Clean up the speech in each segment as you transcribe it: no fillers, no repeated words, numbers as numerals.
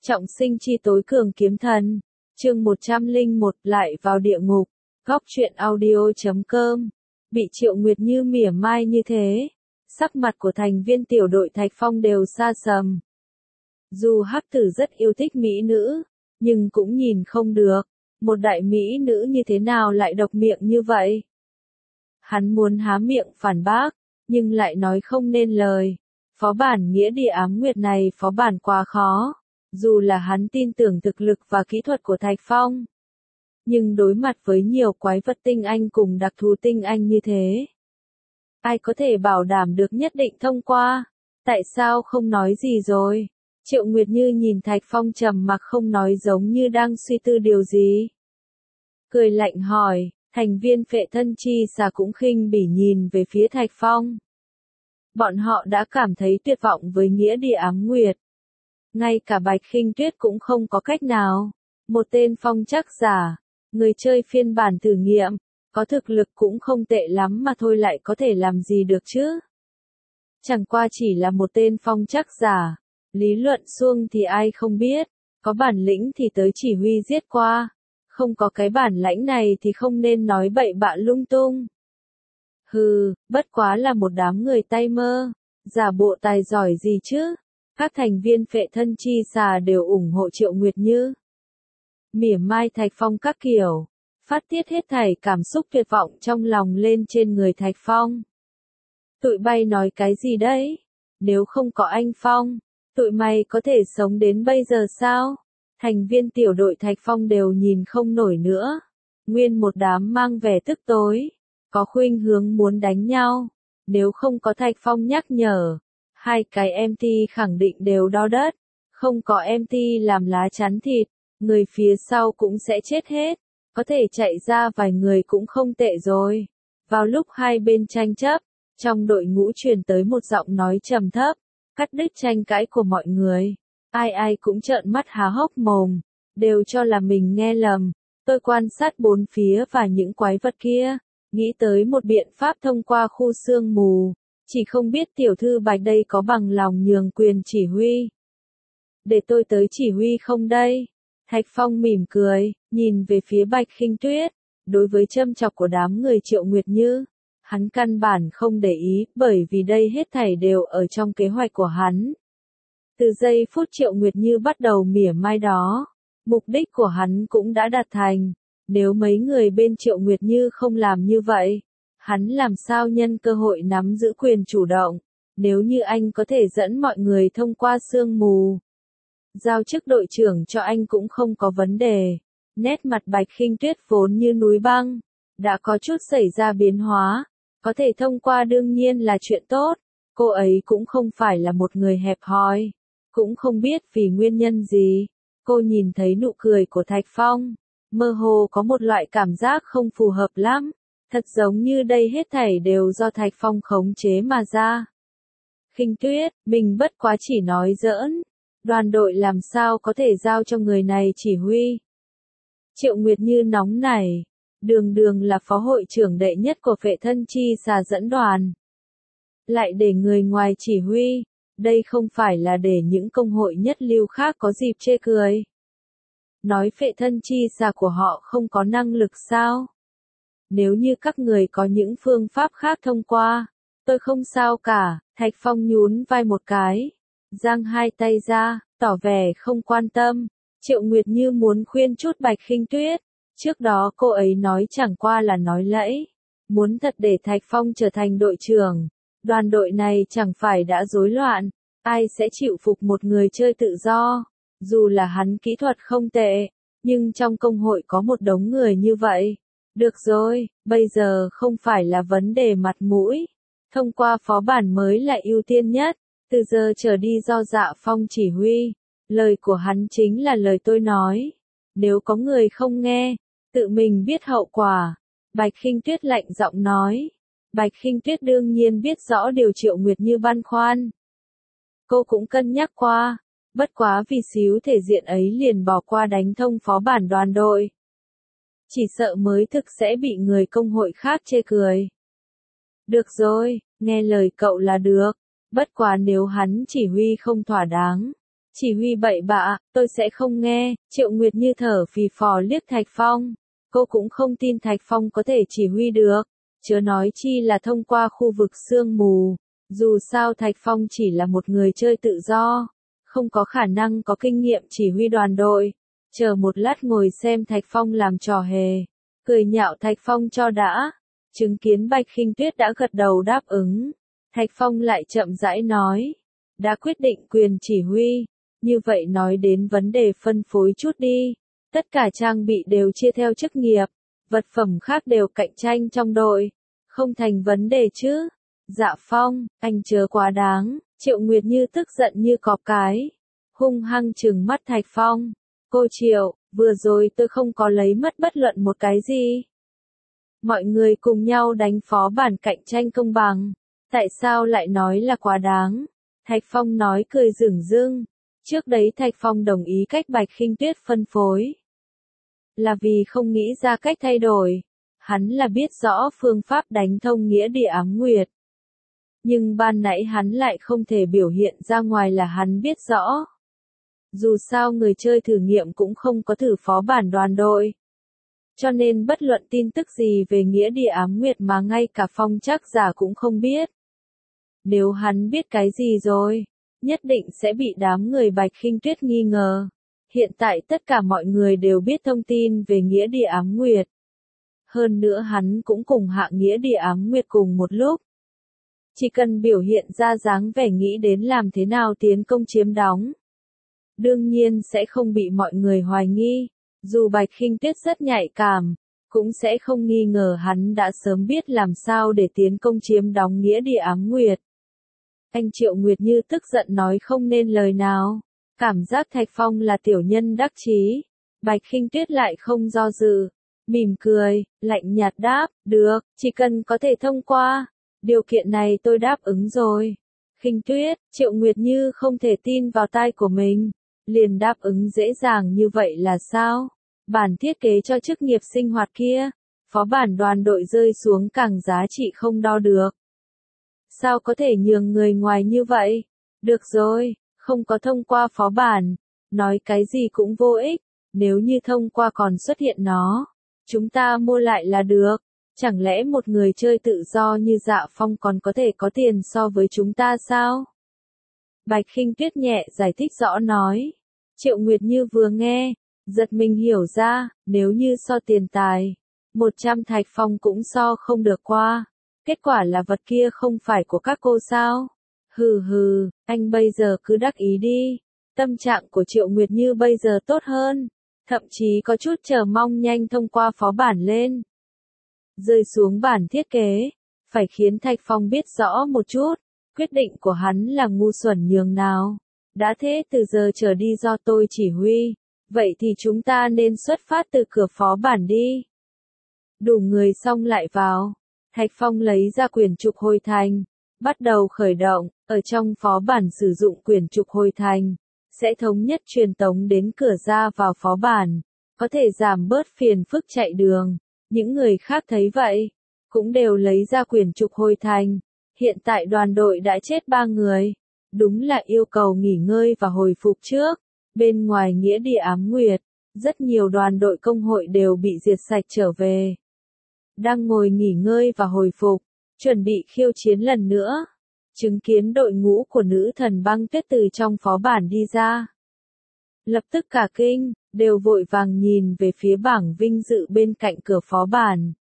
Trọng sinh chi tối cường kiếm thần. Chương 101 lại vào địa ngục. Góc truyện audio.com. Bị Triệu Nguyệt Như mỉa mai như thế, sắc mặt của thành viên tiểu đội Thạch Phong đều xa sầm. Dù Hắc Tử rất yêu thích mỹ nữ, nhưng cũng nhìn không được, một đại mỹ nữ như thế nào lại độc miệng như vậy. Hắn muốn há miệng phản bác, nhưng lại nói không nên lời. Phó bản nghĩa địa ám nguyệt này phó bản quá khó, dù là hắn tin tưởng thực lực và kỹ thuật của Thạch Phong. Nhưng đối mặt với nhiều quái vật tinh anh cùng đặc thù tinh anh như thế, ai có thể bảo đảm được nhất định thông qua? Tại sao không nói gì rồi? Triệu Nguyệt Như nhìn Thạch Phong trầm mặc không nói giống như đang suy tư điều gì. Cười lạnh hỏi, thành viên Phệ Thân Chi Xà cũng khinh bỉ nhìn về phía Thạch Phong. Bọn họ đã cảm thấy tuyệt vọng với nghĩa địa ám nguyệt. Ngay cả Bạch Khinh Tuyết cũng không có cách nào. Một tên phong trắc giả, người chơi phiên bản thử nghiệm, có thực lực cũng không tệ lắm mà thôi lại có thể làm gì được chứ. Chẳng qua chỉ là một tên phong trắc giả, lý luận suông thì ai không biết, có bản lĩnh thì tới chỉ huy giết qua, không có cái bản lãnh này thì không nên nói bậy bạ lung tung. Hừ, bất quá là một đám người tay mơ, giả bộ tài giỏi gì chứ. Các thành viên Phệ Thân Chi Xà đều ủng hộ Triệu Nguyệt Như. Mỉa mai Thạch Phong các kiểu, phát tiết hết thảy cảm xúc tuyệt vọng trong lòng lên trên người Thạch Phong. Tụi bay nói cái gì đấy? Nếu không có anh Phong, tụi mày có thể sống đến bây giờ sao? Thành viên tiểu đội Thạch Phong đều nhìn không nổi nữa. Nguyên một đám mang vẻ tức tối, có khuynh hướng muốn đánh nhau. Nếu không có Thạch Phong nhắc nhở, hai cái MT khẳng định đều đo đất. Không có MT làm lá chắn thịt, người phía sau cũng sẽ chết hết. Có thể chạy ra vài người cũng không tệ rồi. Vào lúc hai bên tranh chấp, trong đội ngũ truyền tới một giọng nói trầm thấp, cắt đứt tranh cãi của mọi người. Ai ai cũng trợn mắt há hốc mồm, đều cho là mình nghe lầm. Tôi quan sát bốn phía và những quái vật kia, nghĩ tới một biện pháp thông qua khu sương mù, chỉ không biết tiểu thư Bạch đây có bằng lòng nhường quyền chỉ huy. Để tôi tới chỉ huy không đây? Thạch Phong mỉm cười, nhìn về phía Bạch Khinh Tuyết, đối với châm chọc của đám người Triệu Nguyệt Như. Hắn căn bản không để ý, bởi vì đây hết thảy đều ở trong kế hoạch của hắn. Từ giây phút Triệu Nguyệt Như bắt đầu mỉa mai đó, mục đích của hắn cũng đã đạt thành. Nếu mấy người bên Triệu Nguyệt Như không làm như vậy, hắn làm sao nhân cơ hội nắm giữ quyền chủ động. Nếu như anh có thể dẫn mọi người thông qua sương mù, giao chức đội trưởng cho anh cũng không có vấn đề. Nét mặt Bạch Khinh Tuyết vốn như núi băng, đã có chút xảy ra biến hóa. Có thể thông qua đương nhiên là chuyện tốt. Cô ấy cũng không phải là một người hẹp hòi. Cũng không biết vì nguyên nhân gì. Cô nhìn thấy nụ cười của Thạch Phong. Mơ hồ có một loại cảm giác không phù hợp lắm. Thật giống như đây hết thảy đều do Thạch Phong khống chế mà ra. Khinh Tuyết, mình bất quá chỉ nói giỡn. Đoàn đội làm sao có thể giao cho người này chỉ huy. Triệu Nguyệt Như nóng nảy. Đường đường là phó hội trưởng đệ nhất của Phệ Thân Chi Xà dẫn đoàn. Lại để người ngoài chỉ huy, đây không phải là để những công hội nhất lưu khác có dịp chê cười. Nói Phệ Thân Chi Xà của họ không có năng lực sao? Nếu như các người có những phương pháp khác thông qua, tôi không sao cả. Thạch Phong nhún vai một cái, giang hai tay ra, tỏ vẻ không quan tâm. Triệu Nguyệt Như muốn khuyên chút Bạch Khinh Tuyết. Trước đó cô ấy nói chẳng qua là nói lẫy. Muốn thật để Thạch Phong trở thành đội trưởng, đoàn đội này chẳng phải đã rối loạn. Ai sẽ chịu phục một người chơi tự do? Dù là hắn kỹ thuật không tệ, nhưng trong công hội có một đống người như vậy. Được rồi, bây giờ không phải là vấn đề mặt mũi. Thông qua phó bản mới là ưu tiên nhất. Từ giờ trở đi do Dạ Phong chỉ huy. Lời của hắn chính là lời tôi nói. Nếu có người không nghe, tự mình biết hậu quả. Bạch Khinh Tuyết lạnh giọng nói. Bạch Khinh Tuyết đương nhiên biết rõ điều Triệu Nguyệt Như băn khoăn. Cô cũng cân nhắc qua, bất quá vì xíu thể diện ấy liền bỏ qua đánh thông phó bản đoàn đội. Chỉ sợ mới thực sẽ bị người công hội khác chê cười. Được rồi, nghe lời cậu là được, bất quá nếu hắn chỉ huy không thỏa đáng, Chỉ huy bậy bạ, tôi sẽ không nghe, Triệu Nguyệt Như thở phì phò liếc Thạch Phong. Cô cũng không tin Thạch Phong có thể chỉ huy được, chớ nói chi là thông qua khu vực sương mù. Dù sao Thạch Phong chỉ là một người chơi tự do, không có khả năng có kinh nghiệm chỉ huy đoàn đội. Chờ một lát ngồi xem Thạch Phong làm trò hề, cười nhạo Thạch Phong cho đã. Chứng kiến Bạch Khinh Tuyết đã gật đầu đáp ứng, Thạch Phong lại chậm rãi nói, đã quyết định quyền chỉ huy, như vậy nói đến vấn đề phân phối chút đi. Tất cả trang bị đều chia theo chức nghiệp, vật phẩm khác đều cạnh tranh trong đội, không thành vấn đề chứ. Dạ Phong, anh chớ quá đáng, Triệu Nguyệt Như tức giận như cọp cái, hung hăng trừng mắt Thạch Phong. Cô Triệu, vừa rồi tôi không có lấy mất bất luận một cái gì. Mọi người cùng nhau đánh phó bản cạnh tranh công bằng, tại sao lại nói là quá đáng? Thạch Phong nói cười dửng dưng. Trước đấy Thạch Phong đồng ý cách Bạch Khinh Tuyết phân phối, là vì không nghĩ ra cách thay đổi. Hắn là biết rõ phương pháp đánh thông nghĩa địa ám nguyệt. Nhưng ban nãy hắn lại không thể biểu hiện ra ngoài là hắn biết rõ. Dù sao người chơi thử nghiệm cũng không có thử phó bản đoàn đội. Cho nên bất luận tin tức gì về nghĩa địa ám nguyệt mà ngay cả Phong Trác giả cũng không biết. Nếu hắn biết cái gì rồi, nhất định sẽ bị đám người Bạch Khinh Tuyết nghi ngờ. Hiện tại tất cả mọi người đều biết thông tin về nghĩa địa ám nguyệt. Hơn nữa hắn cũng cùng hạ nghĩa địa ám nguyệt cùng một lúc. Chỉ cần biểu hiện ra dáng vẻ nghĩ đến làm thế nào tiến công chiếm đóng, đương nhiên sẽ không bị mọi người hoài nghi. Dù Bạch Khinh Tuyết rất nhạy cảm, cũng sẽ không nghi ngờ hắn đã sớm biết làm sao để tiến công chiếm đóng nghĩa địa ám nguyệt. Anh Triệu Nguyệt Như tức giận nói không nên lời nào, cảm giác Thạch Phong là tiểu nhân đắc chí. Bạch Khinh Tuyết lại không do dự, mỉm cười, lạnh nhạt đáp, được, chỉ cần có thể thông qua, điều kiện này tôi đáp ứng rồi. Khinh Tuyết, Triệu Nguyệt Như không thể tin vào tai của mình, liền đáp ứng dễ dàng như vậy là sao? Bản thiết kế cho chức nghiệp sinh hoạt kia, phó bản đoàn đội rơi xuống càng giá trị không đo được. Sao có thể nhường người ngoài như vậy? Được rồi, không có thông qua phó bản, nói cái gì cũng vô ích, nếu như thông qua còn xuất hiện nó, chúng ta mua lại là được. Chẳng lẽ một người chơi tự do như Dạ Phong còn có thể có tiền so với chúng ta sao? Bạch Khinh Tuyết nhẹ giải thích rõ nói. Triệu Nguyệt Như vừa nghe, giật mình hiểu ra, nếu như so tiền tài, 100 Thạch Phong cũng so không được qua. Kết quả là vật kia không phải của các cô sao? Hừ hừ, anh bây giờ cứ đắc ý đi. Tâm trạng của Triệu Nguyệt Như bây giờ tốt hơn, thậm chí có chút chờ mong nhanh thông qua phó bản lên. Rơi xuống bản thiết kế, phải khiến Thạch Phong biết rõ một chút, quyết định của hắn là ngu xuẩn nhường nào. Đã thế từ giờ trở đi do tôi chỉ huy, vậy thì chúng ta nên xuất phát từ cửa phó bản đi. Đủ người xong lại vào. Thạch Phong lấy ra quyển trục hồi thành, bắt đầu khởi động, ở trong phó bản sử dụng quyển trục hồi thành, sẽ thống nhất truyền tống đến cửa ra vào phó bản, có thể giảm bớt phiền phức chạy đường. Những người khác thấy vậy, cũng đều lấy ra quyển trục hồi thành. Hiện tại đoàn đội đã chết 3 người, đúng là yêu cầu nghỉ ngơi và hồi phục trước. Bên ngoài nghĩa địa ám nguyệt, rất nhiều đoàn đội công hội đều bị diệt sạch trở về. Đang ngồi nghỉ ngơi và hồi phục, chuẩn bị khiêu chiến lần nữa. Chứng kiến đội ngũ của nữ thần băng tuyết từ trong phó bản đi ra. Lập tức cả kinh, đều vội vàng nhìn về phía bảng vinh dự bên cạnh cửa phó bản.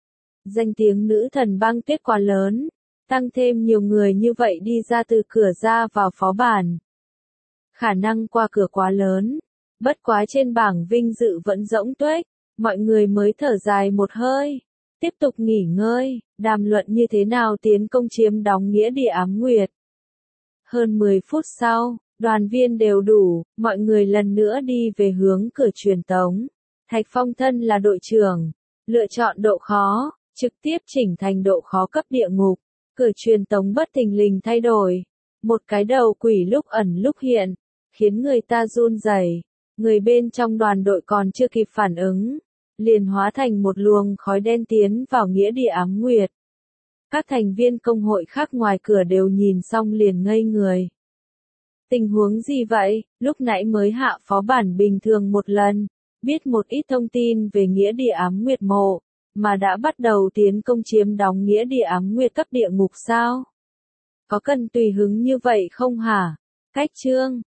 Danh tiếng nữ thần băng tuyết quá lớn, tăng thêm nhiều người như vậy đi ra từ cửa ra vào phó bản. Khả năng qua cửa quá lớn, bất quá trên bảng vinh dự vẫn rỗng tuếch, mọi người mới thở dài một hơi. Tiếp tục nghỉ ngơi, đàm luận như thế nào tiến công chiếm đóng nghĩa địa ám nguyệt. Hơn 10 phút sau, đoàn viên đều đủ, mọi người lần nữa đi về hướng cửa truyền tống. Thạch Phong thân là đội trưởng, lựa chọn độ khó, trực tiếp chỉnh thành độ khó cấp địa ngục. Cửa truyền tống bất thình lình thay đổi. Một cái đầu quỷ lúc ẩn lúc hiện, khiến người ta run rẩy. Người bên trong đoàn đội còn chưa kịp phản ứng, liền hóa thành một luồng khói đen tiến vào nghĩa địa ám nguyệt. Các thành viên công hội khác ngoài cửa đều nhìn xong liền ngây người. Tình huống gì vậy? Lúc nãy mới hạ phó bản bình thường một lần, biết một ít thông tin về nghĩa địa ám nguyệt mộ, mà đã bắt đầu tiến công chiếm đóng nghĩa địa ám nguyệt cấp địa ngục sao? Có cần tùy hứng như vậy không hả? Cách chương